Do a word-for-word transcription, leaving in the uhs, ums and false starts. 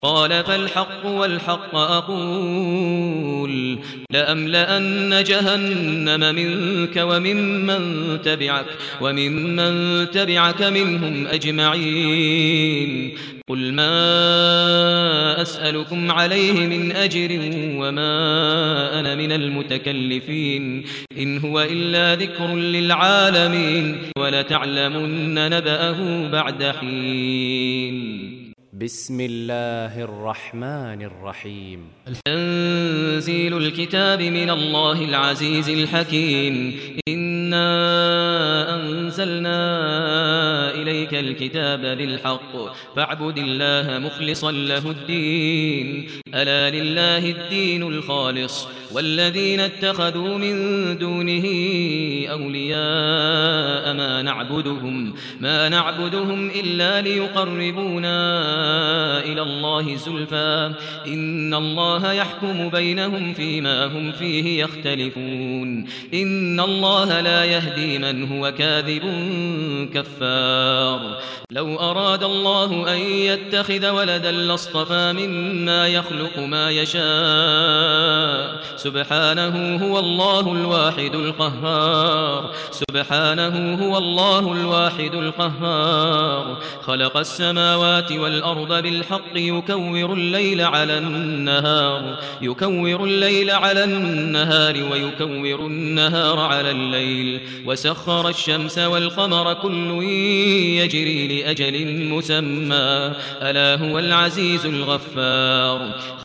قال فالحق والحق أقول لأملأن جهنم منك وممن تبعك وممن تبعك منهم أجمعين قل ما أسألكم عليه من أجر وما أنا من المتكلفين إن هو إلا ذكر للعالمين ولتعلمن نبأه بعد حين. بسم الله الرحمن الرحيم. تنزيل الكتاب من الله العزيز الحكيم. إنا أنزلنا إليك الكتاب بالحق فاعبد الله مخلصا له الدين ألا لله الدين الخالص والذين اتخذوا من دونه أولياء ما نعبدهم ما نعبدهم إلا ليقربونا إلى الله زلفى إن الله يحكم بينهم فيما هم فيه يختلفون إن الله لا يهدي من هو كاذب كفار. لو أراد الله أن يتخذ ولدا لاصطفى مما يخلق ما يشاء سبحانه هو الله الواحد القهار سبحانه هو الله الواحد القهار خلق السماوات والأرض بالحق يكور الليل على النهار يكور الليل على النهار ويكور النهار على الليل وسخر الشمس والقمر كل يجري لأجل مسمى ألا هو العزيز الغفار.